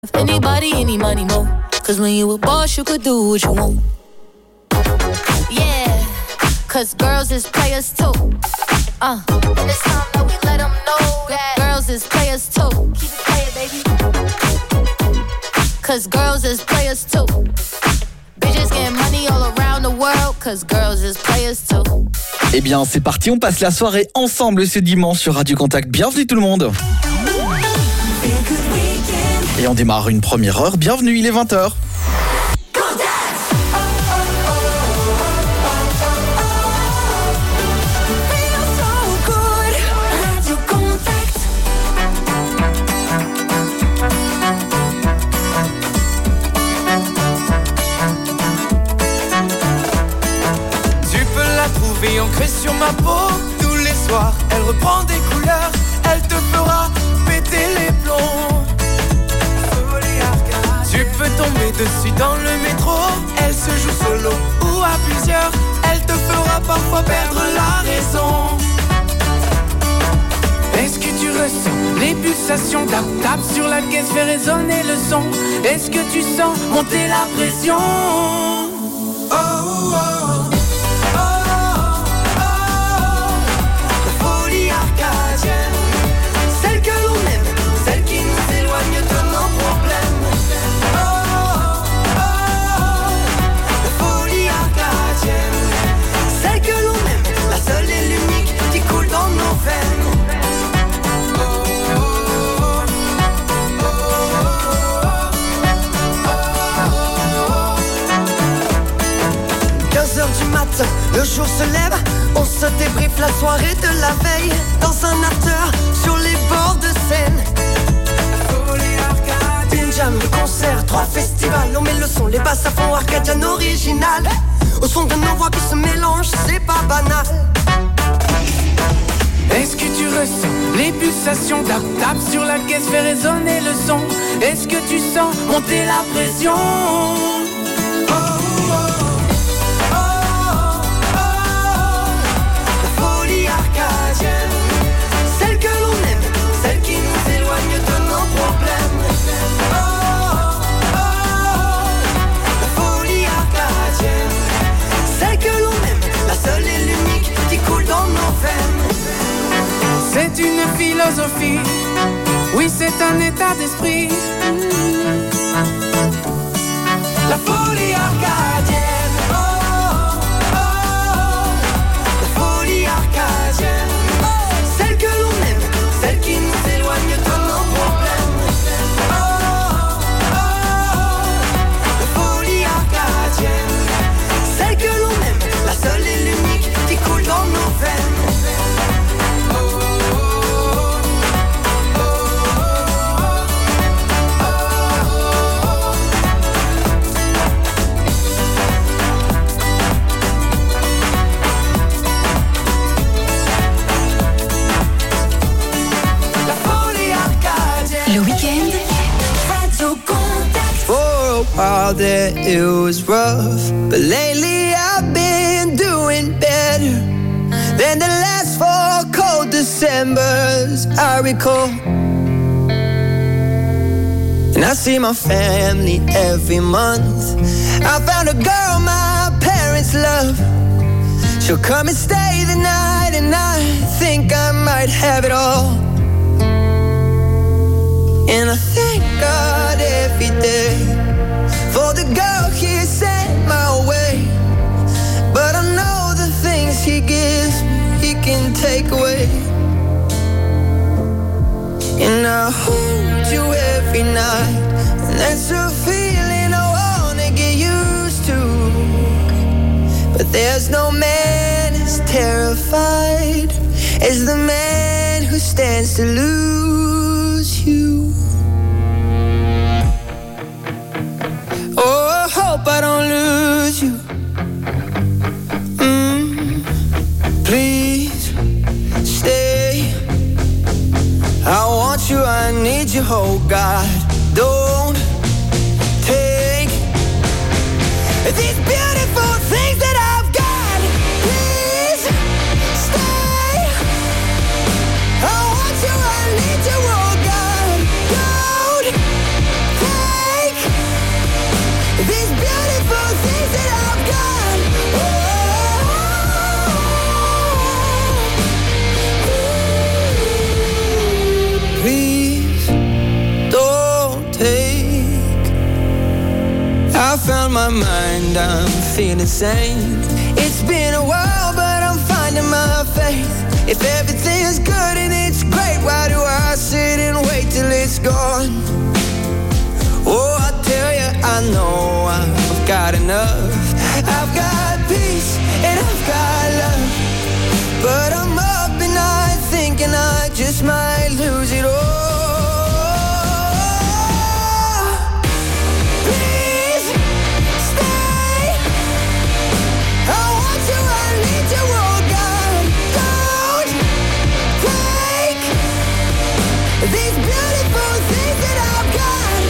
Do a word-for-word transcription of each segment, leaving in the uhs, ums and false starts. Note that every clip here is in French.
Anybody, any money, mo. Cause when you a boss, you could do what you want. Yeah, cause girls is players too. Uh, and it's time that we let them know that girls is players too. Keep it playing, baby. Cause girls is players too. Bitches getting money all around the world. Cause girls is players too. Eh bien, c'est parti, on passe la soirée ensemble ce dimanche sur Radio Contact. Bienvenue tout le monde. Et on démarre une première heure. Bienvenue, il est vingt heures. Ancrée sur ma peau, tous les soirs, elle reprend des couleurs, elle te fera péter les plombs. Tu peux tomber dessus dans le métro, elle se joue solo ou à plusieurs, elle te fera parfois perdre la raison. Est-ce que tu ressens les pulsations, tap tap sur la caisse, fait résonner le son? Est-ce que tu sens monter la pression? Oh, oh, oh. Celle que l'on aime, celle qui nous éloigne de nos problèmes. Oh, oh, oh, la folie arcadienne. Celle que l'on aime, la seule et l'unique qui coule dans nos veines. Oh, oh, oh, oh, oh, oh. quinze heures du matin, le jour se lève. On se débriefe la soirée de la veille dans un after sur les bords de Seine. Une jam, le concert, trois festivals. On met le son, les basses à fond, arcadian original. Au son de nos voix qui se mélangent, c'est pas banal. Est-ce que tu ressens les pulsations, tap tap sur la caisse, fait résonner le son? Est-ce que tu sens monter la pression? Celle que l'on aime, celle qui nous éloigne de nos problèmes. Oh, oh, oh, la folie arcadienne. Celle que l'on aime, la seule et l'unique qui coule dans nos veines. C'est une philosophie, oui c'est un état d'esprit. La folie arcadienne. Oh, oh, oh, la folie arcadienne. Celle que l'on aime, celle qui nous éloigne de nos problèmes. Oh, oh, oh, la folie arcadienne. Celle que l'on aime, la seule et l'unique qui coule dans nos veines. Oh, oh, oh, oh, oh, Le week-end, Radio Contact. For a while there it was rough, but lately I've been doing better than the last four cold Decembers I recall. And I see my family every month. I found a girl my parents love. She'll come and stay the night, and I think I might have it all. And I thank God every day for the girl He sent my way. But I know the things He gives me, He can take away. And I hold you every night, and that's a feeling I wanna get used to. But there's no man as terrified as the man who stands to lose you. Oh, I hope I don't lose you. Mm, please stay. I want you, I need you, oh God. Don't take these beautiful things that I've got. Please stay. I want you, I need you, oh take. I found my mind, I'm feeling sane. It's been a while, but I'm finding my faith. If everything is good and it's great, why do I sit and wait till it's gone? Oh, I tell you, I know I've got enough. I've got peace and I've got love, but I'm up and I thinking I just might lose it all. Please stay. I want you, I need you, oh God. Don't take these beautiful things that I've got.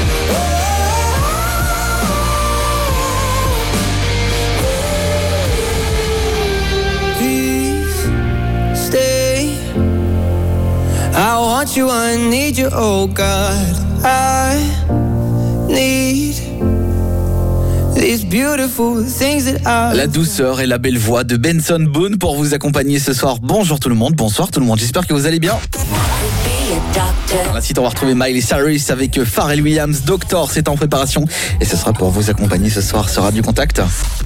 Please stay. I want you, I need you, oh God. I need these beautiful things that I... La douceur et la belle voix de Benson Boone pour vous accompagner ce soir. Bonjour tout le monde, bonsoir tout le monde, j'espère que vous allez bien. Dans la suite, on va retrouver Miley Cyrus avec Pharrell Williams. Doctor, c'est en préparation et ce sera pour vous accompagner ce soir sur Radio Contact.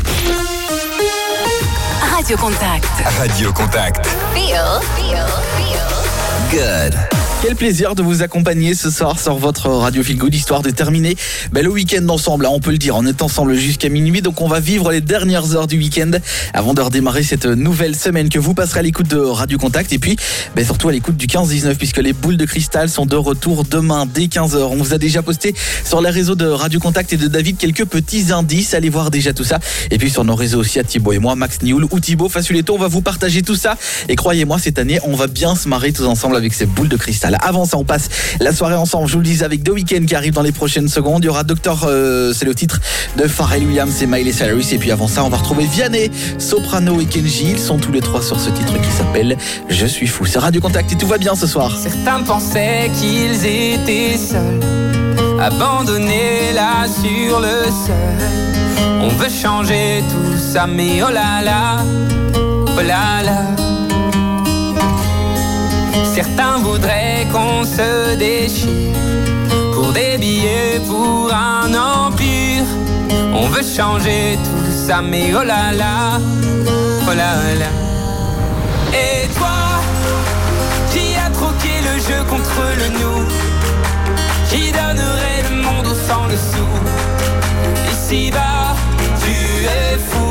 Radio Contact. Radio Contact. Feel, feel, feel. Good. Quel plaisir de vous accompagner ce soir sur votre Radio Feel Good, histoire de terminer ben, le week-end ensemble, hein, on peut le dire, on est ensemble jusqu'à minuit, donc on va vivre les dernières heures du week-end avant de redémarrer cette nouvelle semaine que vous passerez à l'écoute de Radio Contact et puis ben, surtout à l'écoute du quinze dix-neuf puisque les boules de cristal sont de retour demain dès quinze heures. On vous a déjà posté sur les réseaux de Radio Contact et de David quelques petits indices, allez voir déjà tout ça et puis sur nos réseaux aussi à Thibaut et moi, Max Nioul ou Thibaut Fassuletto, on va vous partager tout ça et croyez-moi cette année on va bien se marrer tous ensemble avec ces boules de cristal. Avant ça, on passe la soirée ensemble, je vous le disais, avec The Weeknd qui arrive dans les prochaines secondes. Il y aura Doctor, euh, c'est le titre de Pharrell Williams et Miley Cyrus. Et puis avant ça, on va retrouver Vianney, Soprano et Kenji. Ils sont tous les trois sur ce titre qui s'appelle Je suis fou. C'est Radio Contact et tout va bien ce soir. Certains pensaient qu'ils étaient seuls, abandonnés là sur le sol. On veut changer tout ça, mais oh là là, oh là là. Certains voudraient qu'on se déchire pour des billets, pour un empire. On veut changer tout ça, mais oh là là, oh là là. Et toi, qui a troqué le jeu contre le nous, qui donnerait le monde au sang dessous. Ici-bas, tu es fou.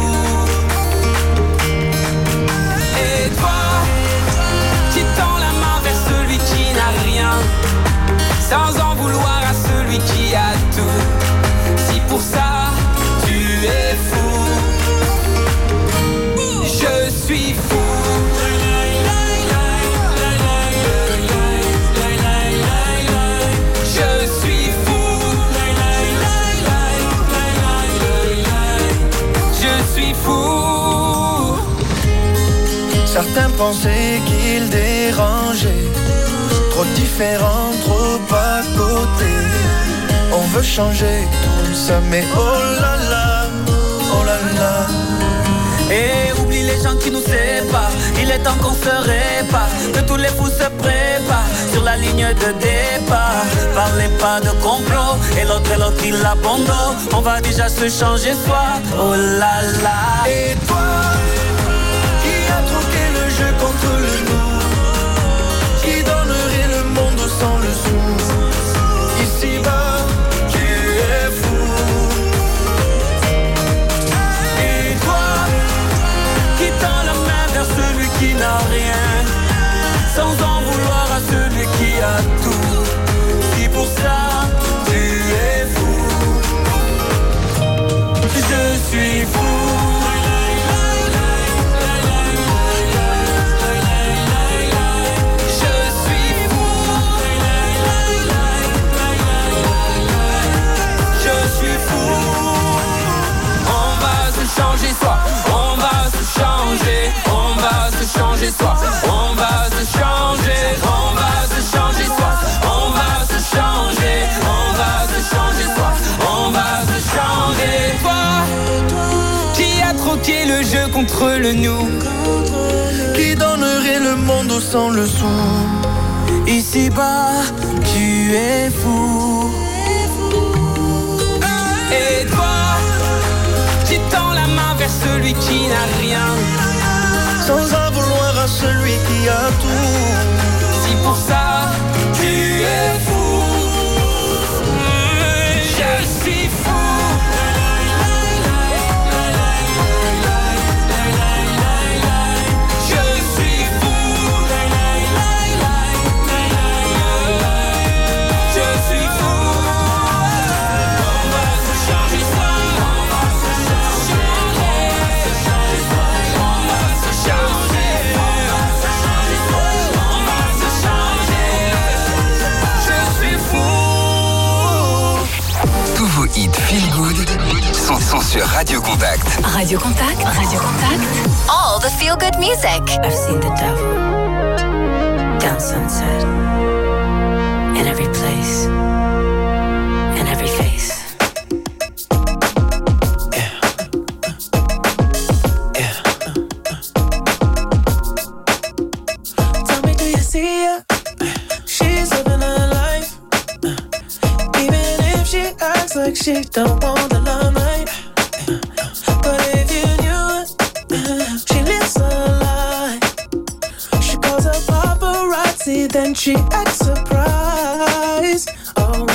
Et toi, qui tend la main vers celui qui n'a rien, sans en vouloir à celui qui a tout. Si pour ça tu es fou, je suis fou. Je suis fou. Je suis fou. Certains pensaient qu'ils dérangeaient, trop différents, trop à côté. On veut changer tout ça, mais oh là là, oh là là. Et oublie les gens qui nous séparent, il est temps qu'on se répare, que tous les fous se préparent sur la ligne de départ. Parlez pas de complot, et l'autre et l'autre il abandonne. On va déjà se changer soi, oh là là. Et toi, qui a troqué le jeu contre le nous, qui donnerait le monde sans le sou. Ici-bas, tu es fou. Et toi, qui tend la main vers celui qui n'a rien, sans en vouloir à celui qui a tout. Si pour ça, tu es fou. Je suis fou. Changer soi, on va se changer, on va se changer soi, on va se changer, on va se changer soi, on va se changer, on va se changer soi, on va se changer. Toi, qui a troqué le jeu contre le nous, qui donnerait le monde au sang le sou. ici-bas, tu es fou. sont, sont sur Radio Contact. Radio Contact, Radio Contact. All the feel good music. I've seen the devil down Sunset, in every place, in every face. Yeah. Yeah. Tell me, do you see her? She's living her life. Even if she acts like she don't want the limelight. But if you knew it, she lives a lie. She calls her paparazzi, then she acts surprised. Oh,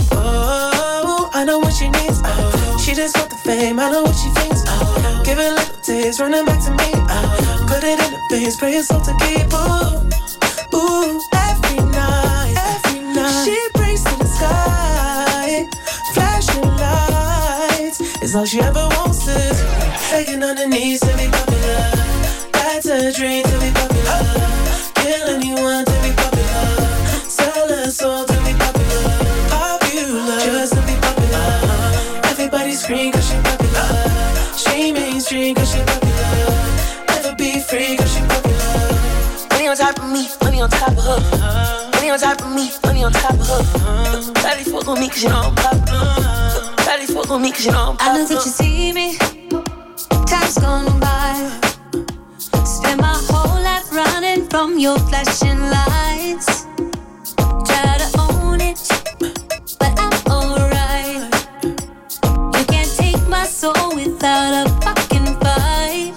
oh, I know what she needs. Oh, she just want the fame, I know what she thinks. Oh, give it a little taste, running back to me. Oh, put it in the face, pray it's all to keep. Ooh, ooh, every night, every night. She prays to the sky, flashing lights. It's all she ever wants is begging on her knees to be popular. That's a dream to be popular. Kill anyone to be popular. Sell her soul to be popular. Popular, just to be popular. Everybody scream cause she popular. She mainstream cause she popular. Never be free cause she popular. Money on top of me, money on top of her. Money on top of me, money on top of her. Daddy fuck on me cause you know I'm popular. Daddy fuck on me cause you know I'm popular. I know that you see me. Time's gone by. Spend my whole life running from your flashing lights. Try to own it, but I'm alright. You can't take my soul without a fucking fight.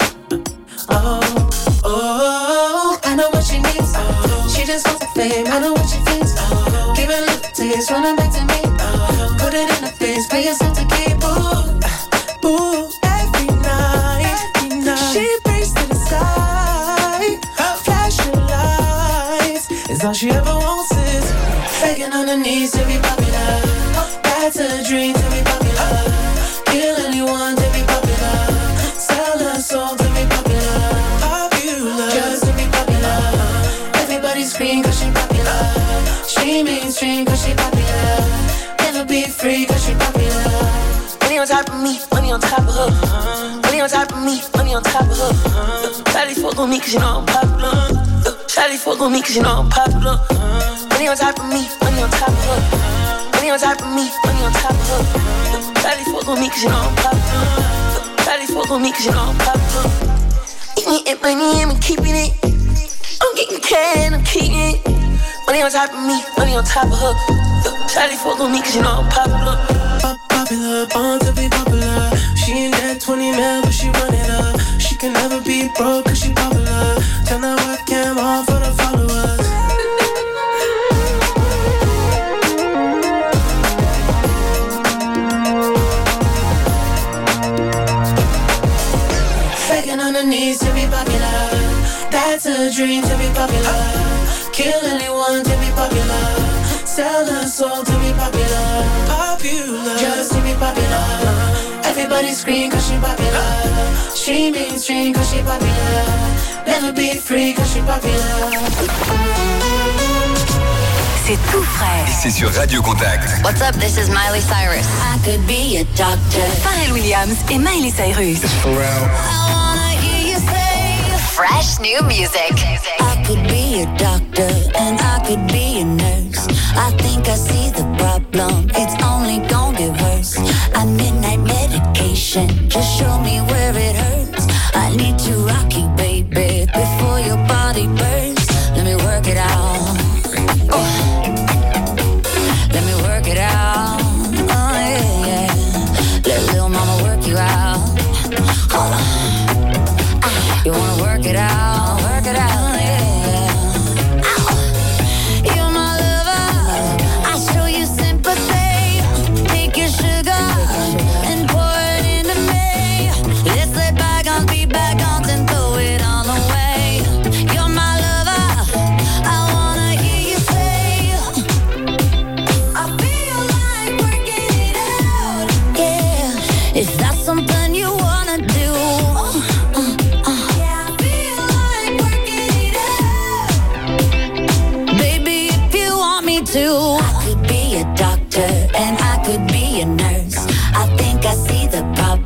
Oh, oh, I know what she needs. Oh, she just wants the fame, I know what she thinks. Oh, give it a little taste, running back to me. Oh, put it in her face, pay yourself to keep. Ooh, ooh, every night, every night. She prays to the sky, flashing lights. It's all she ever wants is begging on her knees to be popular. That's a dream to be popular. Kill anyone to be popular. Sell her soul to be popular. Popular, just to be popular. Everybody scream cause she popular. She mainstream cause she popular. Never be free cause she popular. Money on top of me, money on top of her. Money on top of me, money on top of her. Daddy fuck on me cause you know I'm popular. Daddy fuck on me cause you know I'm popular. Money on top of me, money on top of her. Money on top of me, money on top of her. Daddy fuck on me cause you know I'm popular. Daddy fuck on me cause you know I'm popular. Eating it, money, and I'm keeping it. I'm getting cash and I'm keeping it. Money on top of me, money on top of her. Daddy fuck on me cause you know I'm popular. Popular, born to be popular. She ain't that twenty mil, but she run it up. She can never be broke cause she popular. Turn that webcam on for the followers. Begging on her knees to be popular. That's a dream to be popular. Kill anyone to be popular. Sell her soul to be popular. Popular, just to be popular. Everybody scream cause she popular. She mainstream cause she popular. Never be free cause she popular. C'est tout frais. Et c'est sur Radio Contact. What's up, this is Miley Cyrus. I could be a doctor. Pharrell Williams et Miley Cyrus. I wanna hear you say Fresh new music. I could be a doctor and I could be a nurse. I think I see the problem, it's only gonna get worse. I midnight medication, just show me where it hurts. I need to rock you, baby, before your body burns. Let me work it out. Oh. Let me work it out. Oh yeah, yeah. Let little mama work you out. Hold on. Ah, you wanna work it out? Work it out.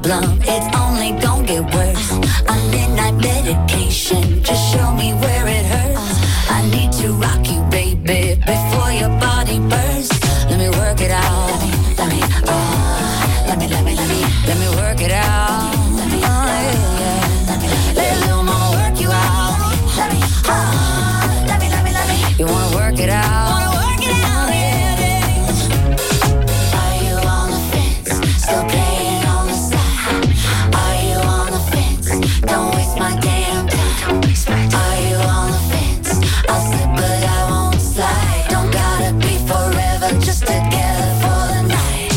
problem, it's only gonna get worse. A midnight medication, just show me where it hurts. I need to rock you, baby, before your body bursts. Let me work it out. Let me, let me, uh, let me, let me, let me, let me work it out. Let me, oh, yeah, yeah. Let me, let a little more work you out. Let me, uh, let me, let me, let me. You wanna work it out? Wanna work it out, yeah, yeah. Are you on the fence? Still playing on the side? Are you on the fence? Don't waste my damn time. Are you on the fence? I'll slip but I won't slide. Don't gotta be forever, just together for the night.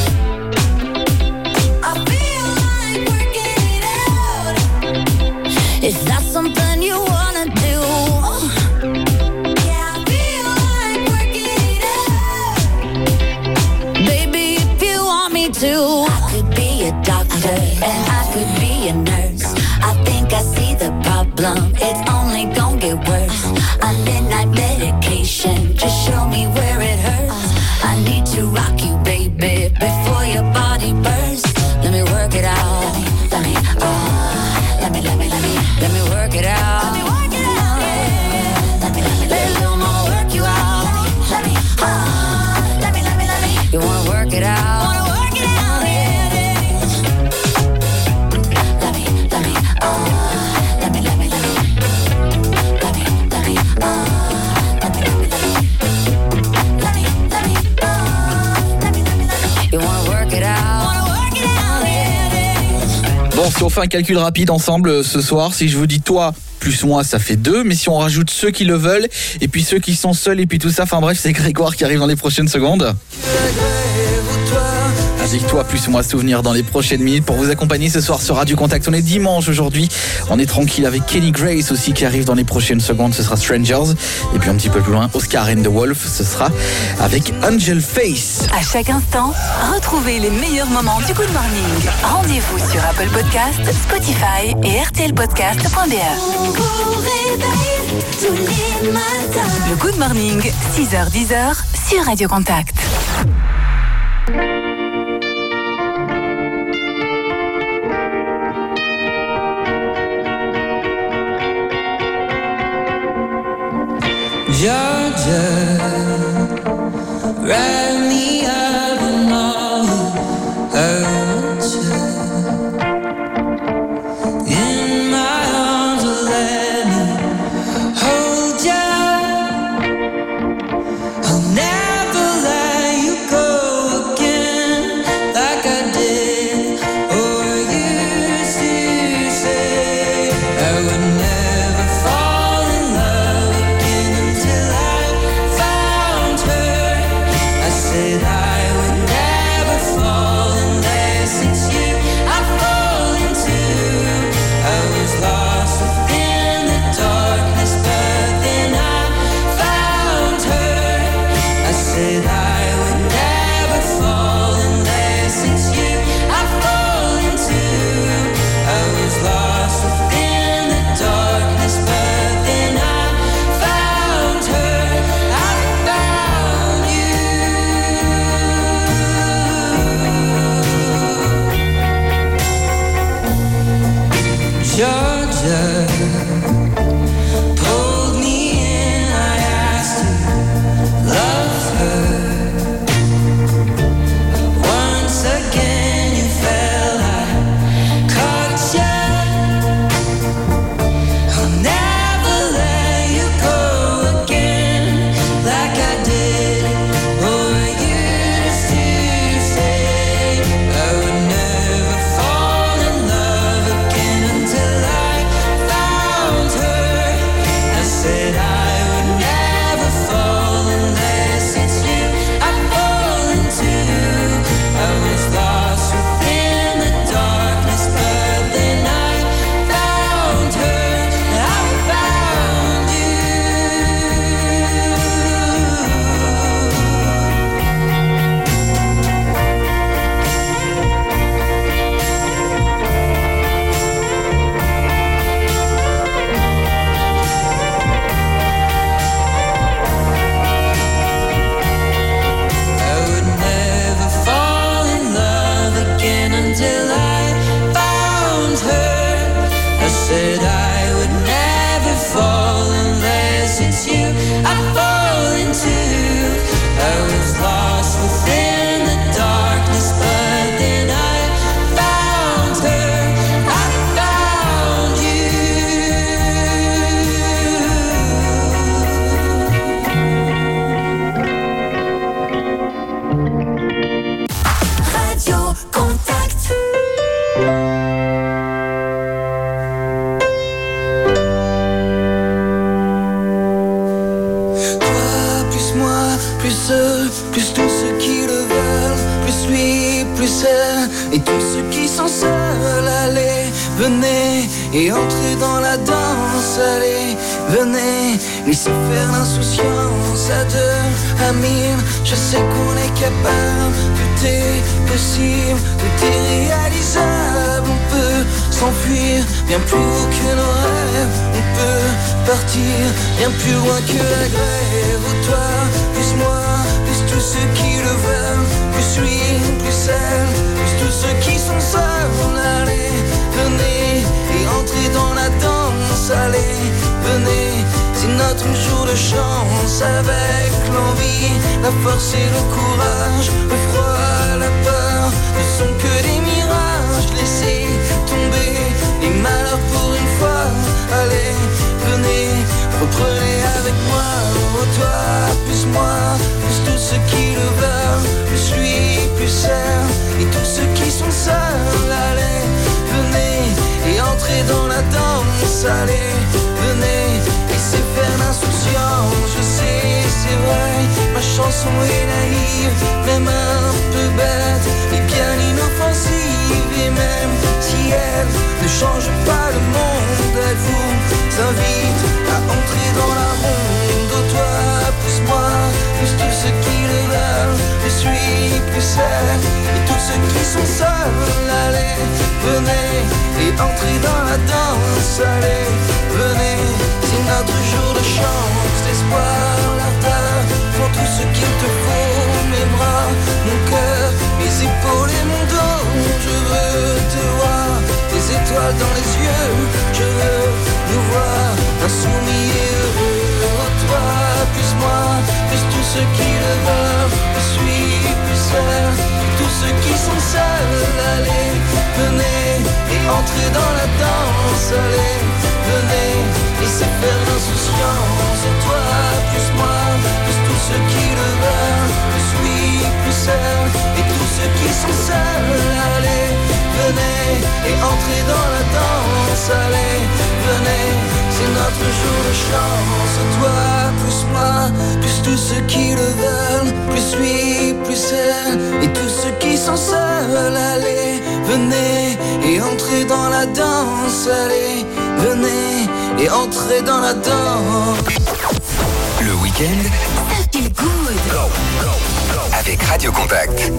I feel like working it out. Is that something you wanna do? Yeah, I feel like working it out. Baby, if you want me to, I could be a doctor and I could be a nurse. I think I see the problem, it's only gonna get worse. A midnight medication, just show me where it hurts. I need to rock you, baby, before your body bursts. Let me work it out. Let me, uh, let me, let me, let me, let me work it out. Let me work it out. Yeah. Let me, let me, let a little more work you out. Let me, uh, let me, let me, let me. You wanna work it out? Wanna work it out? Yeah, yeah. Let me, let me, uh, let me, let me, let me, let me, let me, uh, let me, let me, let me, let me, let me, uh, let me, let me, let me. You wanna work it out? Wanna work it out? Yeah, yeah. Bon, si on fait un calcul rapide ensemble euh, ce soir, si je vous dis toi plus moi, ça fait deux, mais si on rajoute ceux qui le veulent, et puis ceux qui sont seuls, et puis tout ça, enfin bref, c'est Grégoire qui arrive dans les prochaines secondes. Avec toi plus moi souvenir dans les prochaines minutes pour vous accompagner ce soir sur Radio Contact. On est dimanche aujourd'hui, on est tranquille avec Kenny Grace aussi qui arrive dans les prochaines secondes, ce sera Strangers. Et puis un petit peu plus loin, Oscar and the Wolf, ce sera avec Angel Face. À chaque instant, retrouvez les meilleurs moments du Good Morning. Rendez-vous sur Apple Podcast, Spotify et r t l podcast point b e. Le Good Morning, six heures dix heures sur Radio Contact. Georgia, wrap me up in all your hurt. In my arms, let me hold ya. I'll never let you go again, like I did or used to say. I would never fall in love again until I found her. I plus seul. Et tous ceux qui sont seuls, allez, venez et entrez dans la danse, allez, venez, laissez faire l'insouciance à deux, à mille. Je sais qu'on est capable, tout est possible, tout est réalisable. On peut s'enfuir bien plus haut que nos rêves, on peut partir bien plus loin que la grève. Oh, toi, plus moi, plus tous ceux qui le veulent, plus lui, plus celle, plus tous ceux qui sont seuls. Allez, venez et entrez dans la danse, allez, venez, c'est notre jour de chance. Avec l'envie, la force et le courage, le froid, la peur ne sont que des mirages. Laissez tomber les malheurs pour une fois, allez, venez, reprenez avec moi. Oh, toi, plus moi, plus tous ceux qui le veulent, plus lui, plus celle, et tous ceux qui sont seuls. Allez, venez et entrez dans la danse, allez, venez, laissez faire l'insouciance. Je sais, c'est vrai, ma chanson est naïve, même un peu bête, et bien inoffensive. Et même si elle ne change pas le monde, elle vous invite à entrer dans la ronde. Oh, toi, plus moi, plus tous ceux qui le veulent, plus lui, plus celle, et tous ceux qui sont seuls. Allez, venez et entrez dans la danse, allez, venez, c'est notre jour de chance. L'espoir, l'ardeur, pour tout ce qu'il te faut, mes bras, mon cœur, mes épaules et mon dos. Je veux te voir, des étoiles dans les yeux, je veux nous voir insoumis et heureux. Oh, toi, plus moi, plus tous ceux qui le veulent, plus lui, plus celle, tous ceux qui sont seuls. Allez, venez et entrez dans la danse, allez, venez, laissez faire l'insouciance. Oh, toi, plus moi, plus tous ceux qui le veulent, plus lui, plus celle, et tous ceux qui sont seuls. Allez, venez et entrez dans la danse, allez, venez, c'est notre jour de chance. Toi, plus moi, plus tous ceux qui le veulent, plus lui, plus elle, et tous ceux qui sont seuls. Allez, venez et entrez dans la danse, allez, venez et entrez dans la danse. Le week-end, Ça feel good. go, go, go. Avec Radio Contact.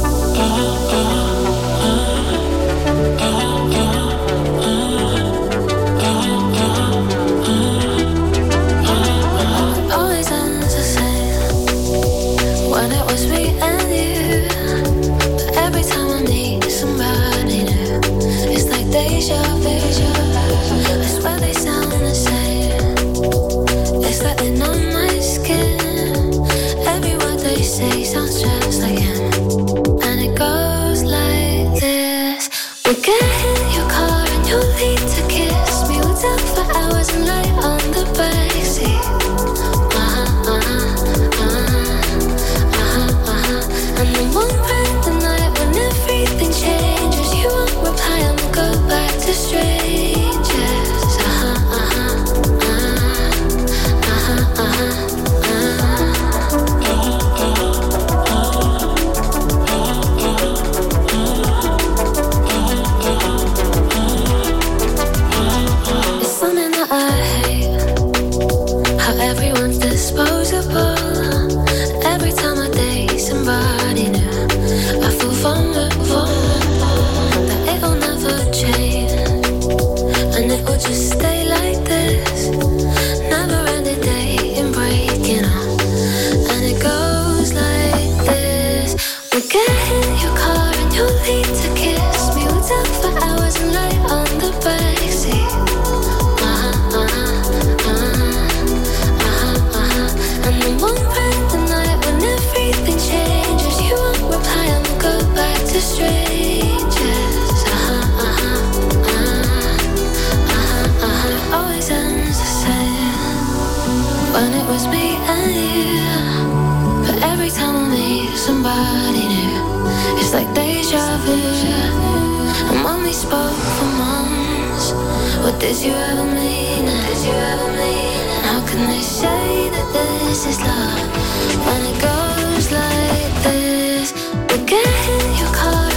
Always ends the same when it was me and you. But every time I meet somebody new, it's like deja vu. I swear they sound the same. It's like they're on my skin. Every word they say sounds just like him, and it goes like this. We'll get in your car and you'll need to kiss me. We'll talk for hours and lie on the backseat. Uh-huh, uh-huh, uh-huh, uh-huh, uh-huh. And then one random night when everything changes, you won't reply and we'll go back to strangers. Uh-huh, uh-huh, uh-huh, uh-huh, uh-huh. It's something that I hate, how everyone's disposable. Every time I date somebody new, I feel vulnerable, that it'll never change, and it will just stay like this. Never ending dating, breaking up, and it goes like this. We'll get in your car and you'll need to kiss me. We'll talk for hours and lie on the backseat. Uh-huh, uh-huh, uh-huh, uh-huh, uh-huh. And then one random night when everything changes, you won't reply and we'll go back to strangers. Uh-huh, uh-huh, uh-huh, uh-huh, uh-huh. Always ends the same when it was me and you. But every time I meet somebody new, it's like deja vu. And when we spoke for months, what did you ever mean? Did you ever mean? How can they say that this is love when it goes like this? We'll get in your car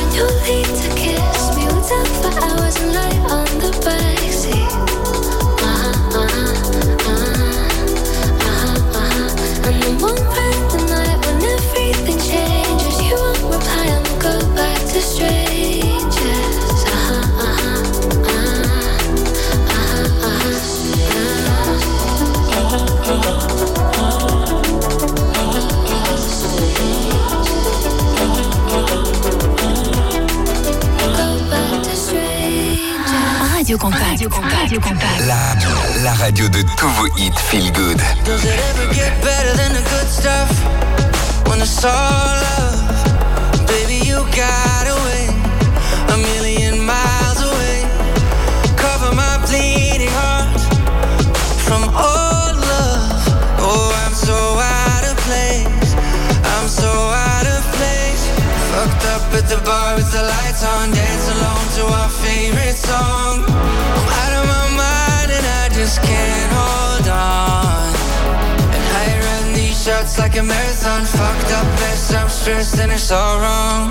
Radio Contact. Radio Contact. Radio Contact. La, la radio de tous vos hits feel good. Does it ever get better than the good stuff? When it's all love, baby, you got away a million miles away. Cover my bleeding heart from all love. Oh, I'm so out of place. I'm so out of place. Fucked up at the bar with the lights on, dance alone to our favorite song. I'm out of my mind and I just can't hold on. And I run these shots like a marathon. Fucked up mess, I'm stressed and it's all wrong.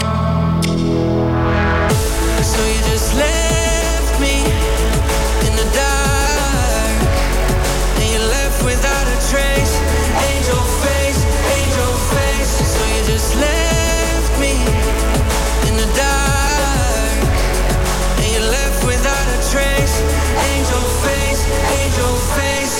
So you just left me in the dark, and you left without a trace. Angel face, angel face. So you just left me in the dark, and you left without a trace. Angel face, angel face.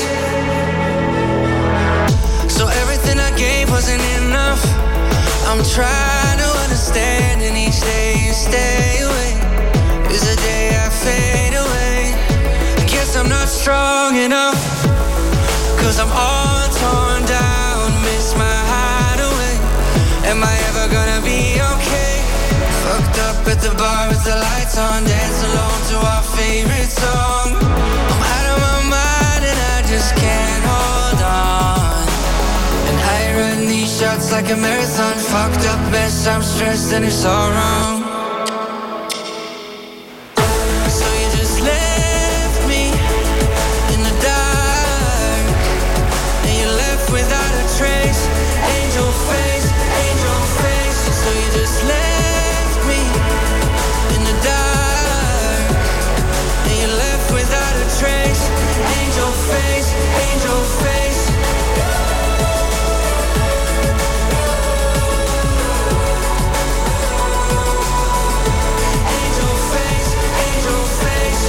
So everything I gave wasn't enough. I'm trying to understand, and each day you stay away is the day I fade away. I guess I'm not strong enough, cause I'm all torn down, miss my hideaway. Am I ever gonna be okay? Fucked up at the bar with the lights on, dance alone to our favorite song. I'm out of my mind and I just can't hold on. And I run these shots like a marathon. Fucked up mess, I'm stressed and it's all wrong. So you just left me in the dark, and you left without a trace. Angel face, angel face. So you just left me in the dark, and you left without a trace. Angel face, angel face. Angel face, angel face.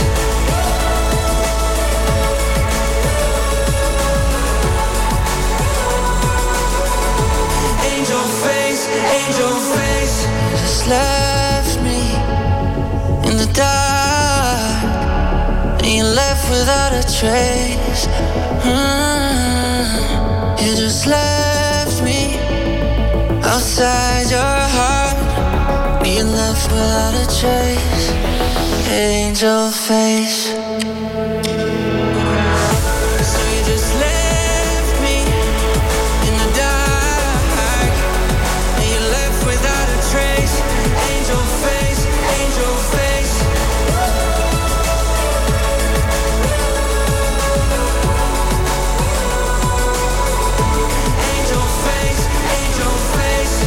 Angel face, angel face. Just left me in the dark, and you left without a trace. Mm. You just left me outside your heart, you left without a trace. Angel face. So you just left me in the dark, and you left without a trace. Angel face, angel face. Angel face, angel face.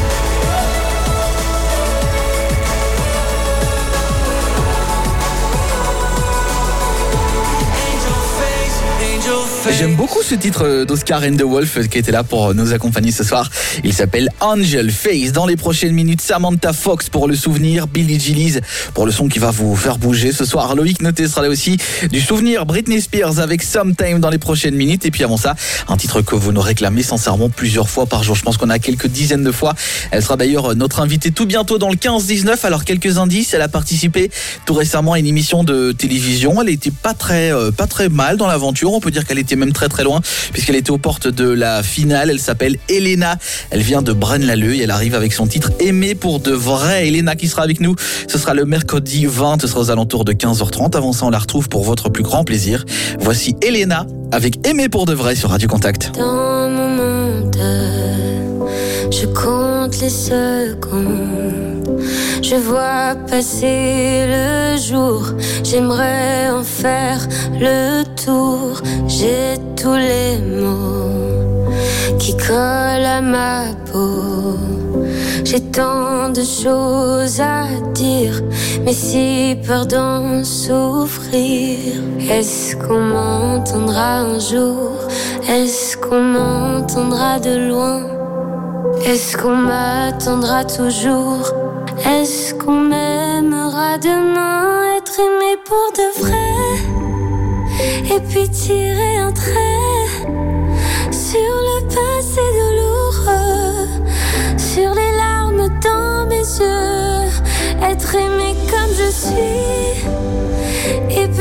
Angel face, angel face. J'aime beaucoup ce titre d'Oscar and the Wolf qui était là pour nous accompagner ce soir. Il s'appelle Angel Face. Dans les prochaines minutes, Samantha Fox pour le souvenir, Billie Jean pour le son qui va vous faire bouger ce soir. Loïc Noté sera là aussi. Du souvenir, Britney Spears avec Sometime dans les prochaines minutes. Et puis avant ça, un titre que vous nous réclamez sincèrement plusieurs fois par jour. Je pense qu'on a quelques dizaines de fois. Elle sera d'ailleurs notre invitée tout bientôt dans le quinze dix-neuf. Alors quelques indices, elle a participé tout récemment à une émission de télévision. Elle était pas très, euh, pas très mal dans l'aventure. On peut dire qu'elle était même très très loin puisqu'elle était aux portes de la finale. Elle s'appelle Elena. Elle vient de Braine-l'Alleud et elle arrive avec son titre Aimé pour de vrai. Elena qui sera avec nous, ce sera le mercredi vingt, ce sera aux alentours de quinze heures trente. Avant ça, on la retrouve pour votre plus grand plaisir. Voici Elena avec Aimé pour de vrai sur Radio Contact. Dans mon monde, je compte les secondes. Je vois passer le jour. J'aimerais en faire le tour. J'ai tous les mots qui collent à ma peau. J'ai tant de choses à dire, mais si peur d'en souffrir. Est-ce qu'on m'entendra un jour? Est-ce qu'on m'entendra de loin? Est-ce qu'on m'attendra toujours? Est-ce qu'on m'aimera demain? Être aimé pour de vrai, et puis tirer un trait sur le passé douloureux, sur les larmes dans mes yeux. Être aimé comme je suis, et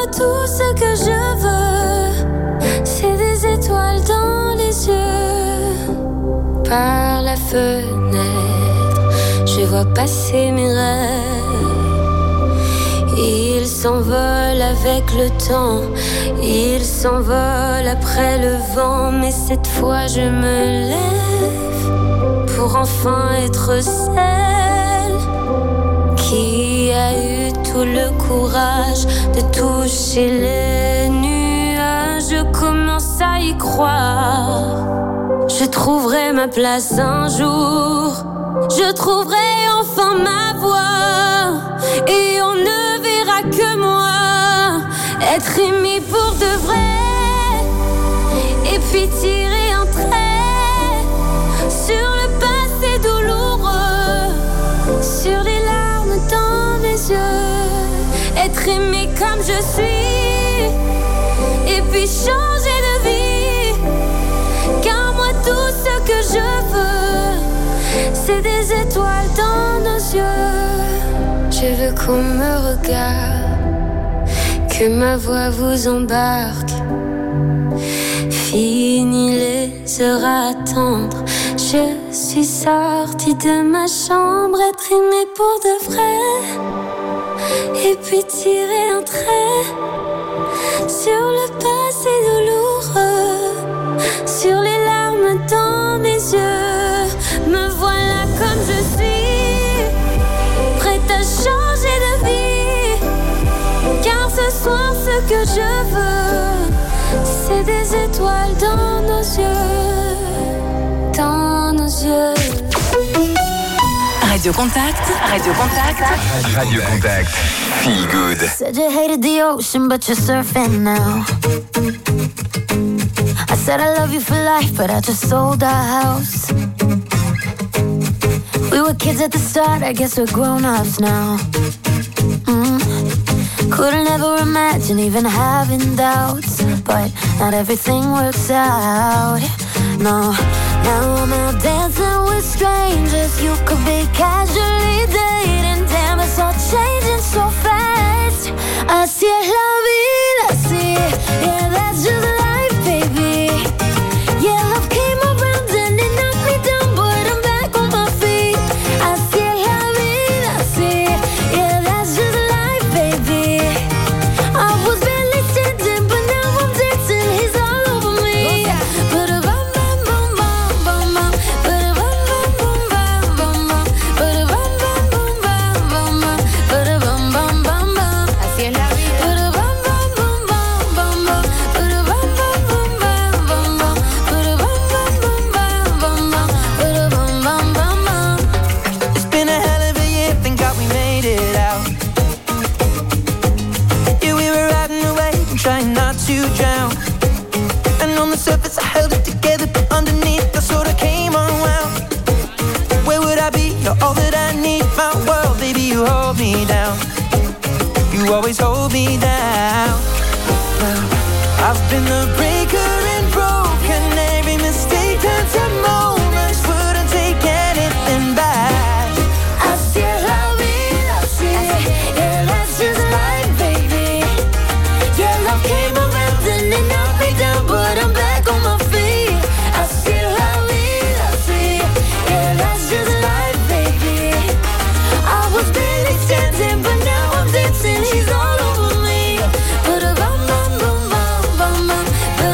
tout ce que je veux, c'est des étoiles dans les yeux. Par la fenêtre, je vois passer mes rêves. Ils s'envolent avec le temps, ils s'envolent après le vent. Mais cette fois je me lève pour enfin être celle qui a eu tout le courage de toucher les nuages. Je commence à y croire, je trouverai ma place un jour, je trouverai enfin ma voie, et on ne verra que moi être aimé pour de vrai, et puis tirer un trait sur le passé douloureux, sur les larmes dans les yeux, être aimé comme je suis, et puis changer de vie, car moi tout ce que je veux, c'est des étoiles dans nos yeux. Je veux qu'on me regarde, que ma voix vous embarque. Fini les heures à attendre, je suis sortie de ma chambre, être aimée pour de vrai, et puis tirer un trait sur le passé douloureux, sur les larmes dans mes yeux. Me voilà comme je suis, prête à changer de vie, car ce soir ce que je veux, c'est des étoiles dans nos yeux, dans nos yeux. Radio Contact, Radio Contact, Radio Contact, Feel Good. Said you hated the ocean, but you're surfing now. I said I love you for life, but I just sold our house. We were kids at the start, I guess we're grown-ups now. Mm. Couldn't ever imagine even having doubts, but not everything works out. No, now I'm out dancing with strangers. You could be casually dating. Damn, it's all changing so fast. Así es la vida, así, yeah, that's just life, baby. Yeah, love came around and it knocked me down, but I'm back on my feet. Así es la vida, así, yeah, that's just life, baby. I was barely standing, but now I'm dancing. He's all over me. Ba-da-bum, bum, bum, bum, bum, bum. Ba-da-bum, bum, bum, bum, bum, bum. Ba-da-bum, bum, bum, bum, bum, bum. Ba-da-bum, bum, bum, bum. Así es la vida. Ba-da-bum, bum, bum, bum, bum, bum. Ba-da-bum, bum, bum, bum, bum, bum. Ba-da-bum, bum, bum, bum, bum, bum. Ba-da-bum, bum, bum, bum. It's been a hell of a year, thank God we made it out. Yeah, we were riding away and trying not to drown. And on the surface I held it together, but underneath I sort of came unwound. Where would I be? You're all that I need, my world, baby, you hold me down. You always hold me down. Well, I've been the breaker and broken. Every mistake turns to moments, wouldn't take anything back. Así es la vida, así, yeah, that's just life, baby. Yeah, love came around and it knocked me down, but I'm back on my feet. Así es la vida, así, yeah, that's just life, baby. I was barely standing, but now I'm dancing. He's all over me. Ba-da-bum, bum, bum, bum, bum, bum.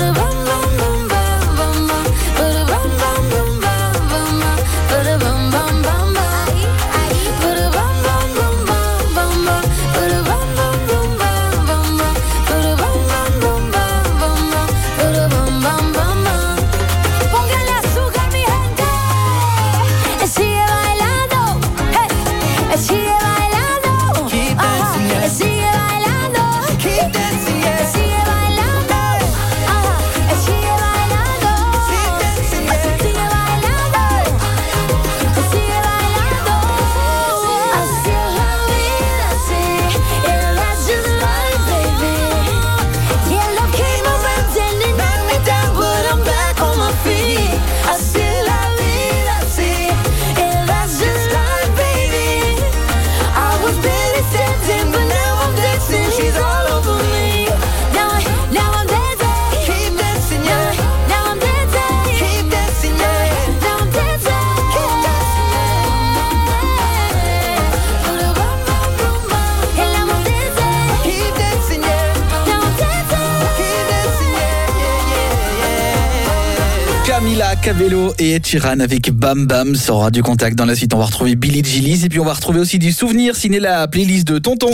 Cabello et Ed Sheeran avec Bam Bam sur Radio Contact. Dans la suite, on va retrouver Billie Jean et puis on va retrouver aussi du souvenir signé la playlist de Tonton.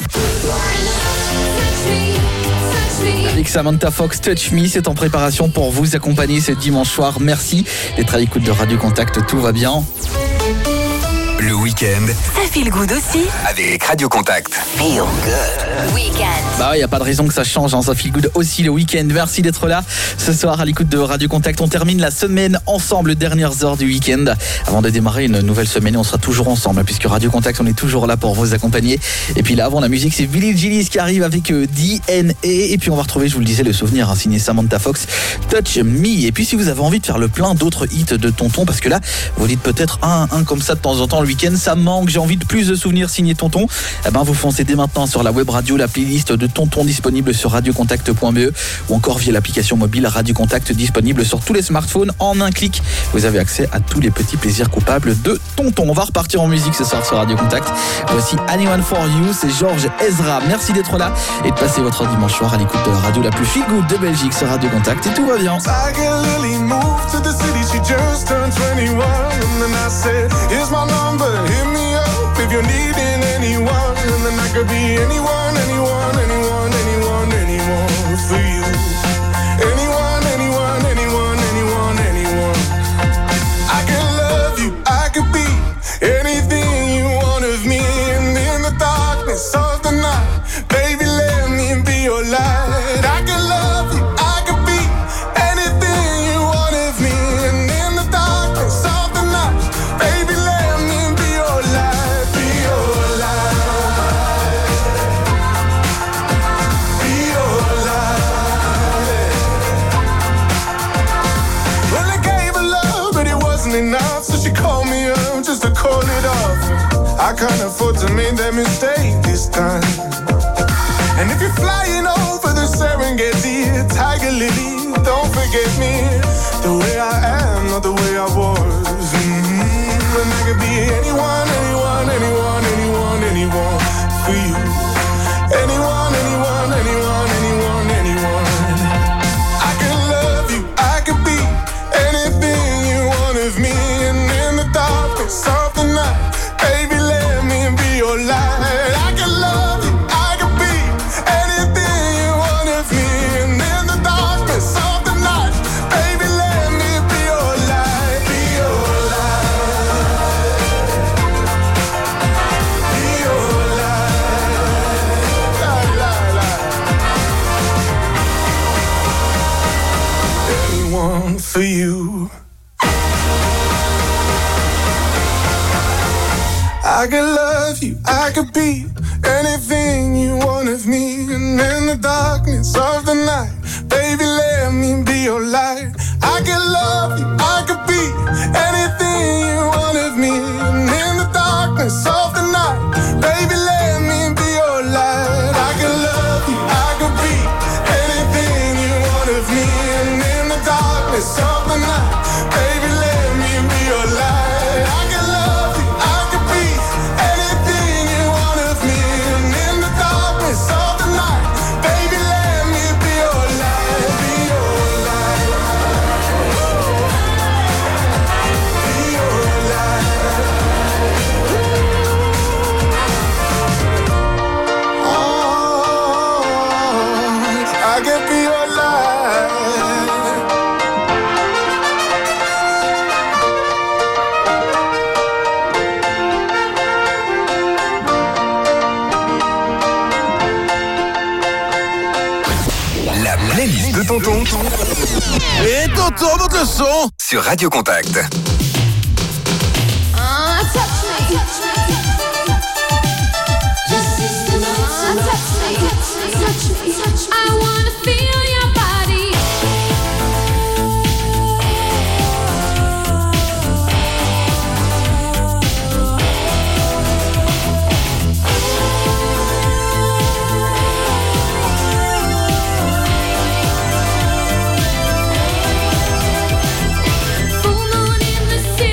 Avec Samantha Fox, Touch Me, c'est en préparation pour vous accompagner ce dimanche soir. Merci d'être à l'écoute de Radio Contact, tout va bien. Le week-end, Ça feel good aussi. avec Radio Contact. Feel good. Weekend. Bah il n'y a pas de raison que ça change, hein. Ça feel good aussi le week-end. Merci d'être là ce soir à l'écoute de Radio Contact. On termine la semaine ensemble, dernières heures du week-end. Avant de démarrer une nouvelle semaine, on sera toujours ensemble, puisque Radio Contact, on est toujours là pour vous accompagner. Et puis là, avant la musique, c'est Billie Jean qui arrive avec euh, D N A. Et puis on va retrouver, je vous le disais, le souvenir, hein, signé Samantha Fox, Touch Me. Et puis si vous avez envie de faire le plein d'autres hits de Tonton, parce que là, vous dites peut-être un, un comme ça de temps en temps le week-end, ça manque, j'ai envie de plus de souvenirs signés Tonton. Eh ben vous foncez dès maintenant sur la web radio, la playlist de Tonton disponible sur radiocontact point b e ou encore via l'application mobile Radio Contact disponible sur tous les smartphones. En un clic, vous avez accès à tous les petits plaisirs coupables de Tonton. On va repartir en musique ce soir sur Radio Contact. Voici Anyone for You, c'est Georges Ezra. Merci d'être là et de passer votre dimanche soir à l'écoute de la radio la plus feel good de Belgique sur Radio Contact et tout va bien. Lily moved to the city, she just turned twenty-one. And then I said, here's my number, hit me up if you're needing anyone. And then I could be anyone, anyone, anyone, anyone, anyone for you. Anyone, anyone, anyone, anyone, anyone. I can love you, I could be anything you want of me. And in the darkness of the night, baby, let me be your light. I can love you, I could be anything you want of me. And in the darkness of the night, baby, let me be your light, be your light, be your light. Well, I gave her love, but it wasn't enough, so she called me up just to call it off. I can't afford to make that mistake this time. And if you're flying over the Serengeti, Tiger Lily, don't forget me. The way I am, not the way I was. Mm-hmm. And I could be anyone, anyone, anyone, anyone, anyone for you. Anyone, anyone, anyone, anyone, anyone. I can love you, I could be anything you want of me. And in the darkness of the night, baby, let me be your light. I can love you, I could be anything you want of me. And in the darkness of the night, baby, let me be your light, be your light, be your light, la, la, la. Anyone for you. I could love you, I could be anything you want of me. And in the darkness of the night, baby, let me be your light. I could love you, I could be anything you want of me. And in the darkness of the night, baby, let me be your light. I could love you, I could be anything you want of me. And in the darkness of the night, baby, let me be your light. I could love you, I could be anything you want of me. And in the darkness of the night, baby, let me be your light, be your light, be your light. Oh, I can be your light. La playlist de Tonton Et Tonton, monte le son. sur Radio Contact. Ah, touch me. This is the night. Touch me. Touch me. Touch me. I wanna feel your body. Full moon in the city.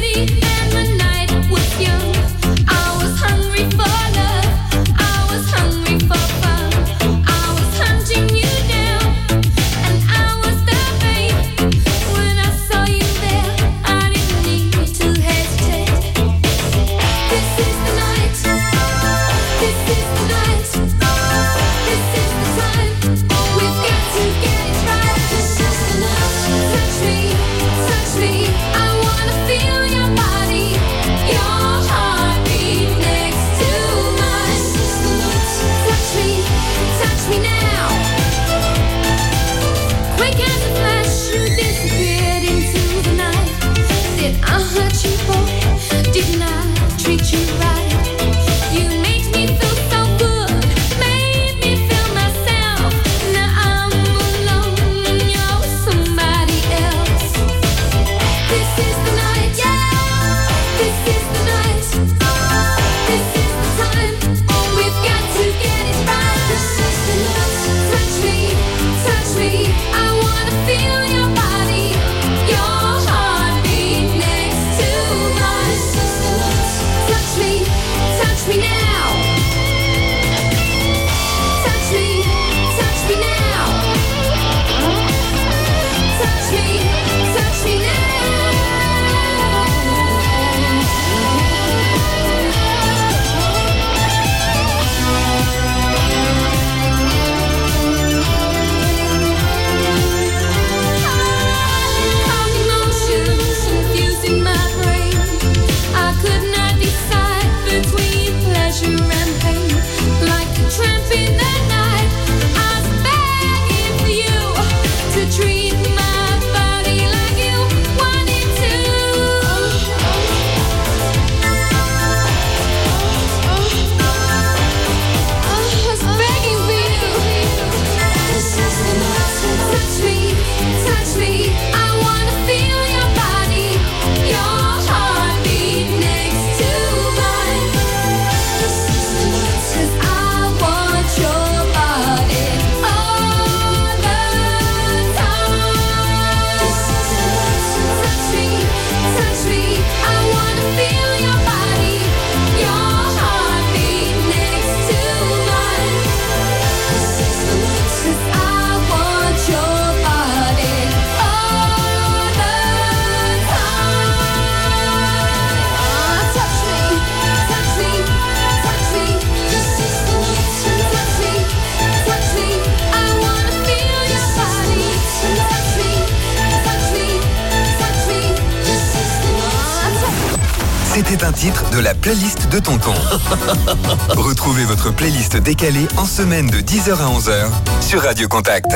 C'était un titre de la playlist de Tonton. Retrouvez votre playlist décalée en semaine de dix heures à onze heures sur Radio Contact.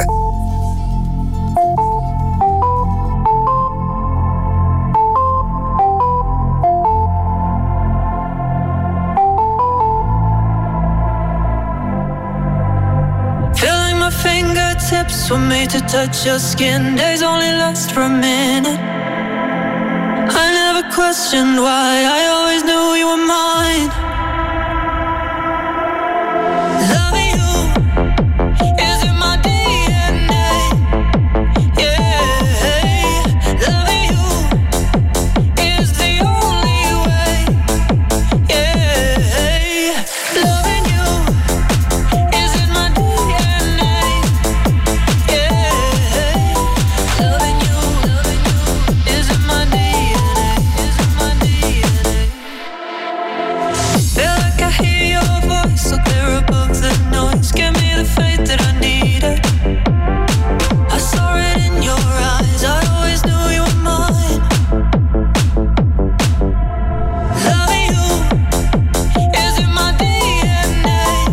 Feeling my fingertips were made to touch your skin. Days only last for a minute. I never questioned why, I always knew you were mine. Loving you is in my D N A. Yeah, loving you is the only way. Yeah, loving you is in my D N A. Yeah, loving you, loving you is in my D N A. Feel like I hear your voice so clear above the noise. Give me the faith that I needed. I saw it in your eyes, I always knew you were mine. Loving you is in my D N A.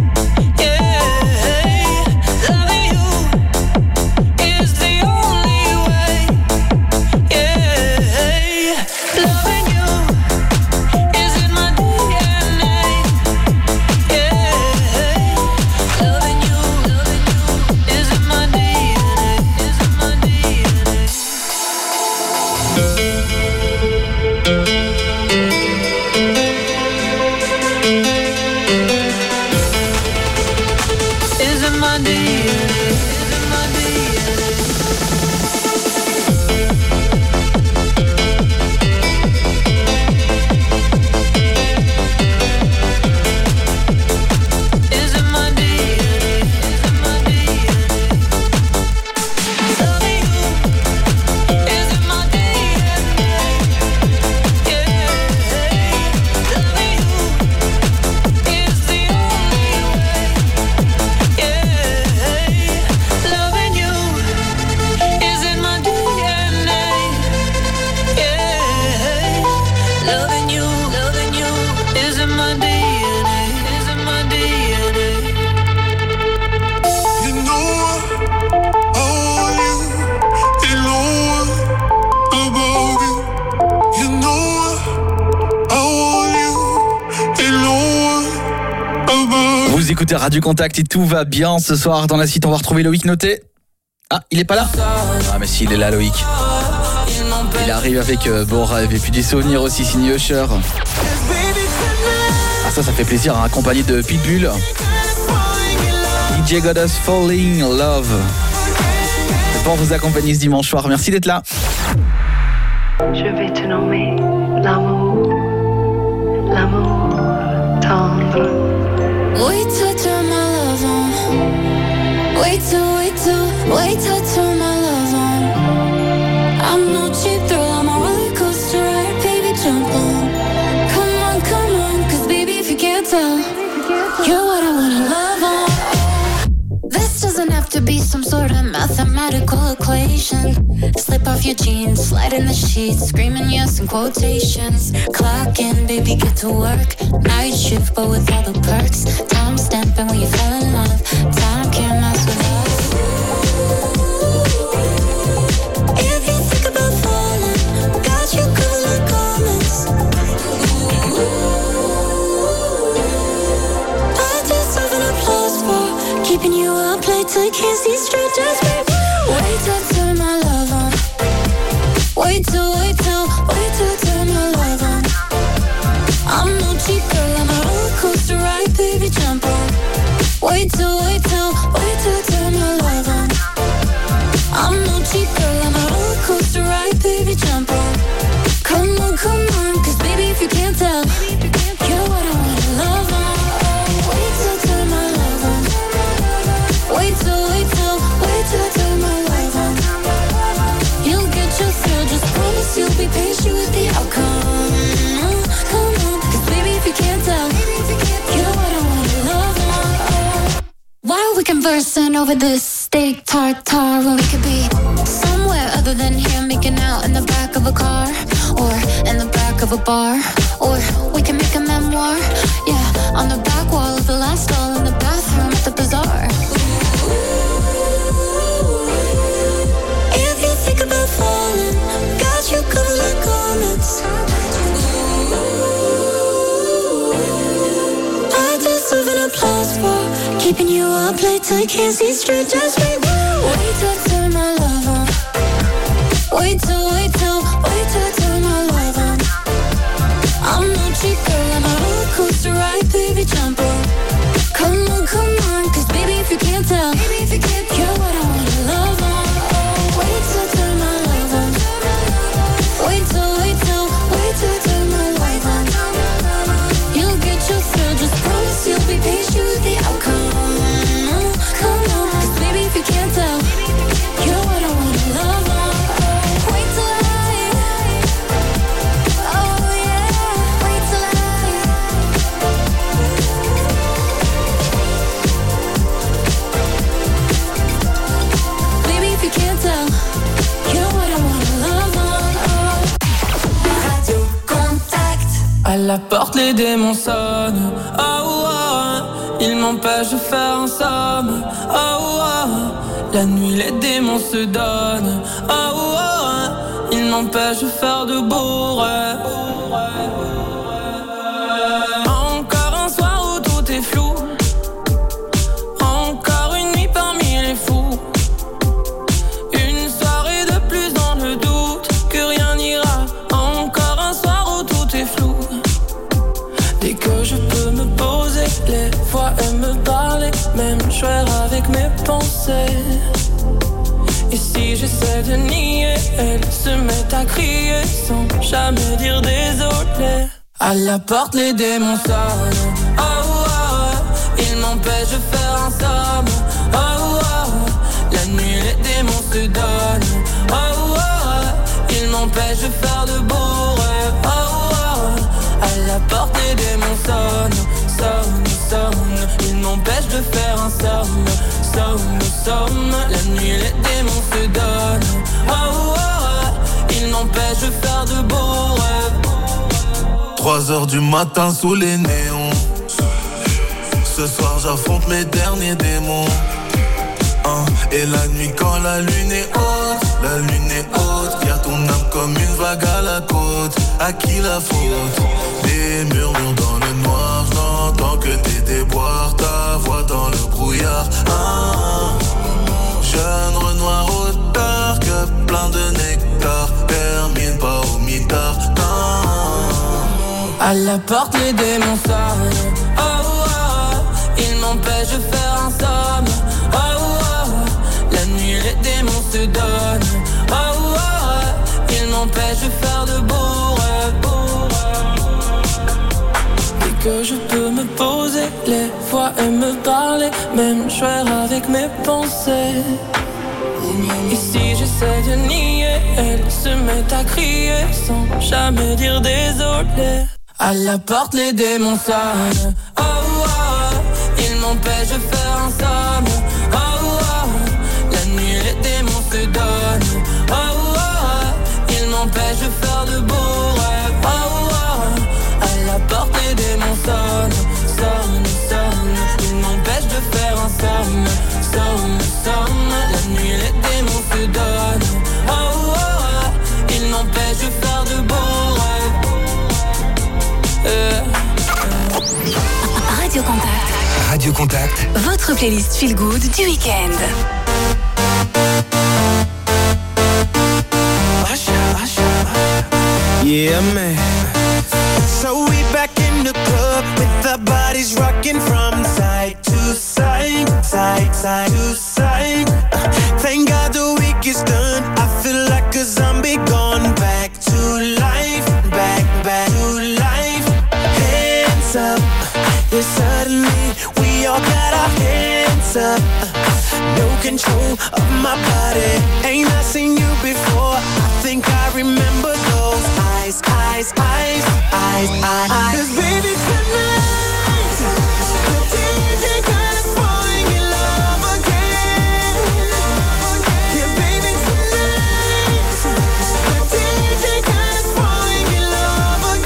Yeah, loving you is the only way. Yeah, loving you is in my D N A. Yeah, loving you, loving you is in my D N A. Is in my D N A. Is in my D N A. Is in my D N A. Is in my D N A. Is in my D N A. Loving you is in my D N A. Yeah, loving you is the only way. Yeah, loving you is in my D N A. Yeah, loving you, loving you is in my D N A. Is in my D N A. You know I want you, you know above you. You know I want you, you know above you. Vous écoutez Radio Contact et tout va bien ce soir dans la suite. On va retrouver Loïc Noté. Ah, il est pas là? Ah, mais si, il est là, Loïc. Il arrive avec euh, Beau Rêve et puis des souvenirs aussi signé Usher. Ah, ça, ça fait plaisir, hein, accompagné de Pitbull. D J Got Us Falling in Love. C'est pour vous accompagner ce dimanche soir. Merci d'être là. Je vais te nommer l'amour, l'amour tendre. Wait till I turn my love on. Wait till, wait till, wait till I turn my love on. I'm no cheap thrill, I'm a roller coaster ride, baby, jump on. Come on, come on, cause baby, if you can't tell, you're what I wanna love on. This doesn't have to be some sort of mathematical equation. Slip off your jeans, slide in the sheets, screaming yes in quotations. Clock in, baby, get to work. Night shift, but with all the perks. Time stamping when you fell in love. Time can't mess with us. If you think about falling, got you covered like garments. I deserve an applause for keeping you up late till you can't see straight. Just wait, wait till I turn my love on. Wait till, wait till, wait till I turn my love on. I'm no cheap girl, I'm a roller coaster ride, baby, jump on. Wait till, wait till, wait till I turn my love on. I'm no cheap girl, I'm a roller coaster ride, baby, jump on. Come on, come on, cause baby, if you can't tell, you're what I wanna love on. Wait till I turn my love on. Wait till, wait till, wait till I turn my love on. You'll get your thrill, just promise you'll be patient with the outcome. Come on, cause baby, if you can't tell, you're what I wanna love on. Why are we conversing over this steak tartare when we could be somewhere other than here, making out in the back of a car or in the back of of a bar, or we can make a memoir. Yeah, on the back wall of the last stall in the bathroom at the bazaar. If you think about falling, got you covered like garments. I deserve an applause for keeping you up late till you can't see straight. Just wait, wait till I turn my love on. Wait till, wait till, wait till I turn my love on. I'm no cheap girl, I'm a roller coaster ride, baby, jump on. Come on, come on, cause baby if you can't tell, baby if you can't tell, you're what I wanna love on. Oh, wait till I turn my love on. Wait till, wait till, wait till I turn my love on. You'll get your thrill, just promise you'll be patient with the outcome. Come on, cause baby if you can't tell, you're what I wanna love on. Oh, wait till I, oh yeah, wait till I. Baby if you can't tell, you're what I wanna love on. Oh. Radio Contact. À la porte les démons sonnent. Oh, oh, oh. Ils m'empêchent de faire un somme. Oh, oh, oh. La nuit les démons se donnent. Oh, oh, oh. Ils m'empêchent de faire de beaux rêves. Encore un soir où tout est flou. Encore une nuit parmi les fous. Une soirée de plus dans le doute que rien n'ira. Encore un soir où tout est flou. Dès que je peux me poser, les voix elles me parler, même jouer avec mes pensées. Et si j'essaie de nier, elles se mettent à crier sans jamais dire désolé. À la porte les démons sonnent. Oh, oh, oh. Ils m'empêchent de faire un somme. Oh, oh, oh. La nuit les démons se donnent. Oh, oh, oh. Ils m'empêchent de faire de beaux rêves. Oh, oh, oh. À la porte les démons sonnent. Sonne, sonne. Ils m'empêchent de faire un somme. Somme, somme. La nuit les démons se donnent. Oh, oh, oh. Ils m'empêchent de faire de beaux rêves. Trois heures du matin sous les néons. Ce soir j'affronte mes derniers démons. Hein, et la nuit quand la lune est haute, la lune est haute, y'a ton âme comme une vague à la côte. À qui la faute? Des murmures dans le noir, j'entends que tes déboires, ta voix dans le brouillard. Hein, jeune Renoir auteur, que plein de nectar, termine pas au mitard. À la porte les démons sonnent. Oh, oh, oh. Ils m'empêchent de faire un somme. Oh, oh, oh. La nuit les démons se donnent. Oh, oh, oh. Ils m'empêchent de faire de beaux rêves. Dès que je peux me poser, les voix elles me parler, même jouer avec mes pensées. Et si j'essaie de nier, elles se mettent à crier sans jamais dire désolé. À la porte les démons sonnent. Oh, oh, oh. Ils m'empêchent de faire un somme. Oh, oh, oh. La nuit les démons se donnent. Oh, oh, oh. Ils m'empêchent de faire de beaux rêves. Oh, oh, oh. À la porte les démons sonnent. Sonne, sonne. Ils m'empêchent de faire un somme. Somme, somme. La nuit les démons se donnent. Oh, oh, oh. Ils m'empêchent de faire de beaux rêves. Euh, euh. Radio Contact. Radio Contact. Votre playlist Feel Good du week-end. Yeah, man. So we back in the club with our bodies rocking from side to side, side, side to side. Uh, thank God the week is done. I feel like a zombie gone back to life, back, back to life. Hands up, yeah, suddenly we all got our hands up. No control of my body. Ain't I seen you before? I think I remember those eyes, eyes, eyes, eyes, eyes. 'Cause baby tonight, the D J got us falling in love again. Yeah, baby tonight, the D J got us falling in love again.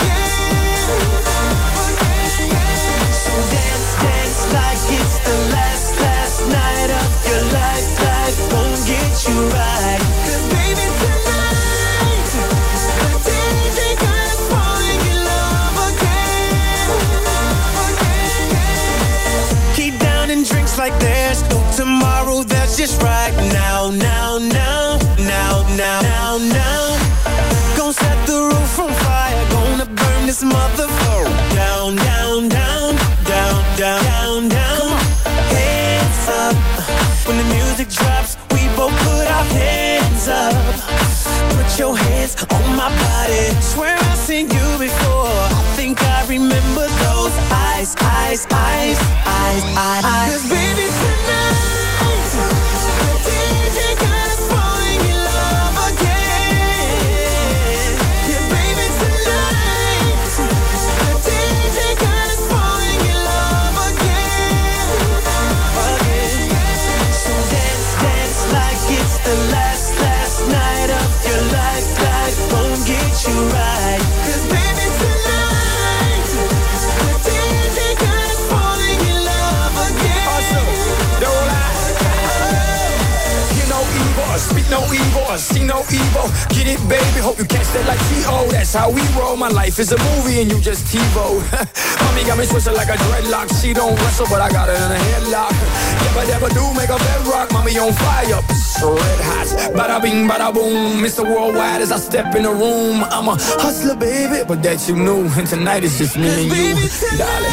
like there's no tomorrow, that's just right now, now, now, now, now, now, now. Gonna set the roof on fire, gonna burn this motherfucker down, down, down, down, down, down, down. Hands up, when the music drops, we both put our hands up. Put your hands on my body. Swear I've seen you before. I think I remember those eyes, eyes, eyes, eyes, eyes, eyes. 'Cause baby tonight, the D J got us falling in love again. Yeah, baby tonight, the D J got us falling in love again, again. So dance, dance like it's the last, last night of your life. Life won't get you right. 'Cause baby tonight, the D J got us falling in love again. Awesome, don't lie. Hear no evil, or speak no evil, or see no evil. Get it, baby, hope you catch that like T O. That's how we roll, my life is a movie and you just TiVo. Mommy got me twisted like a dreadlock. She don't wrestle, but I got her in a headlock. Never, never do make a bedrock. Mommy on fire, red hot. Bada bing, bada boom. Mister Worldwide as I step in the room. I'm a hustler, baby, but that you knew. And tonight it's just me and you, darling.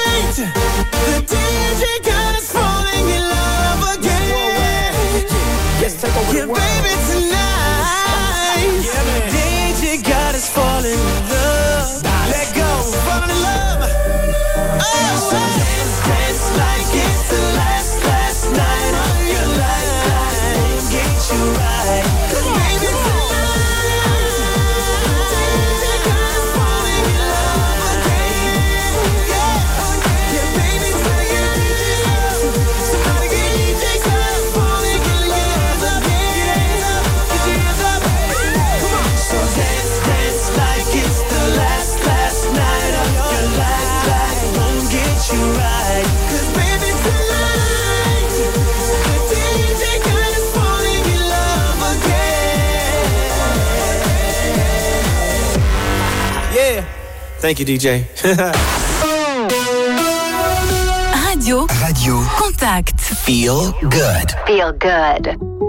The D J got us falling in love again. Yes, take over Yeah, the world. baby tonight, Yeah, man. the D J got us falling in love. Let go, falling in love. Oh, so dance, dance like it's the last, last night of your life. Get you right. 'Cause baby tonight, the D J got us falling in love again. Yeah, yeah, baby tonight, somebody get D J got us falling in love again. Get your hands up, come on. So dance, dance like it's the last, last night of your life. Life won't get you right. 'Cause baby tonight, the D J got us falling in love again. Yeah, thank you, D J. Radio Radio Contact. Feel Good. Feel good.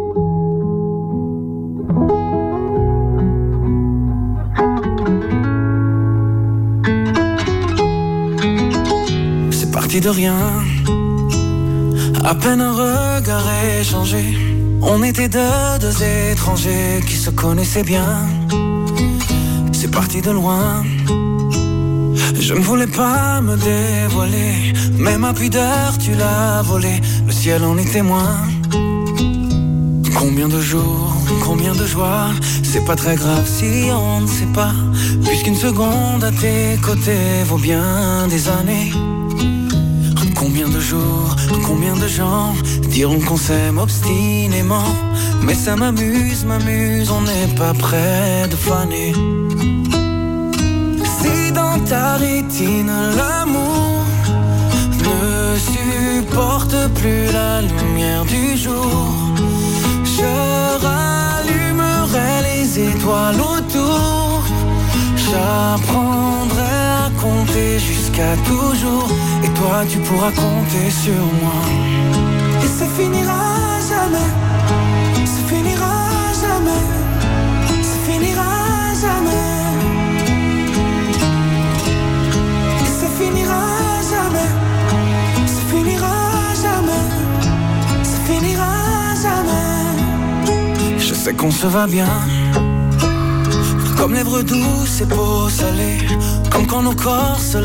C'est parti de rien, à peine un regard échangé. On était deux, deux étrangers qui se connaissaient bien. C'est parti de loin, je ne voulais pas me dévoiler, mais ma pudeur tu l'as volée, le ciel en est témoin. Combien de jours, combien de joies, c'est pas très grave si on ne sait pas, puisqu'une seconde à tes côtés vaut bien des années. Combien de jours, combien de gens diront qu'on s'aime obstinément, mais ça m'amuse, m'amuse, on n'est pas près de faner. Si dans ta rétine l'amour ne supporte plus la lumière du jour, je rallumerai les étoiles autour. J'apprendrai à compter jusqu'à toujours, et toi tu pourras compter sur moi. Et ça finira jamais, ça finira jamais, ça finira jamais. Et ça finira jamais, ça finira jamais, ça finira jamais. Je sais qu'on se va bien, comme lèvres douces et peau salée, comme quand nos corps se